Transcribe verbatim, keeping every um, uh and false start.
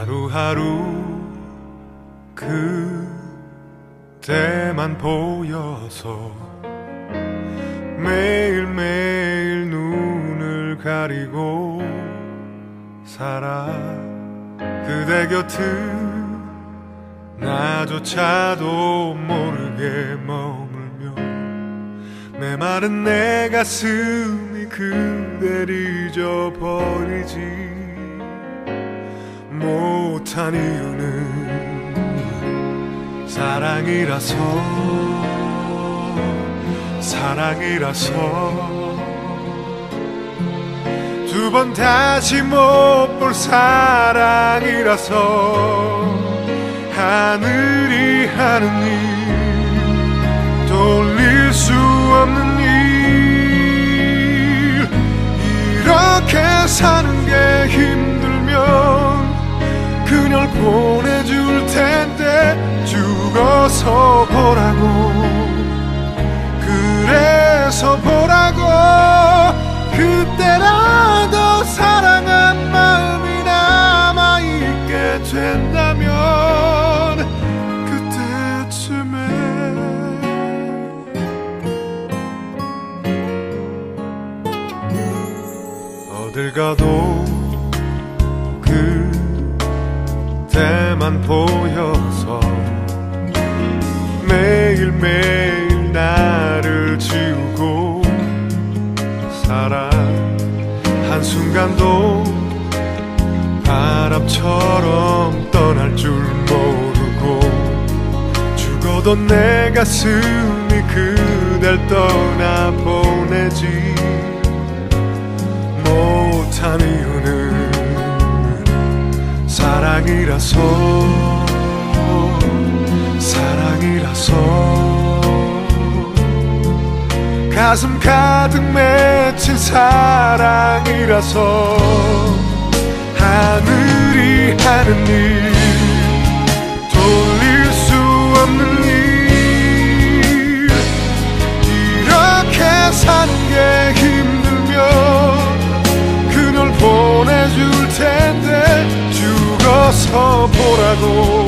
하루하루 그때만 보여서 매일매일 눈을 가리고 살아. 그대 곁을 나조차도 모르게 머물며 메마른 내 가슴이 그댈 잊어버리지 못한 이유는 사랑이라서 사랑이라서 두 번 다시 못 볼 사랑이라서 하늘이 하는 일 돌릴 수 없는 일 이렇게 사는 게 힘들면 그녀를 보내줄 텐데 죽어서 보라고 그래서 보라고 그때라도 사랑한 마음이 남아있게 된다면 그때쯤에 어딜 가도 그때만 보여서 매일매일 나를 지우고 살아. 한순간도 바람처럼 떠날 줄 모르고 죽어도 내 가슴이 그댈 떠나보내지 못한 이유는 사랑이라서 사랑이라서 가슴 가득 맺힌 사랑이라서 하늘이 하는 일 돌릴 수 없는 일 이렇게 사는 게 힘들면 그널 보내줄 텐데 죽어서 보라고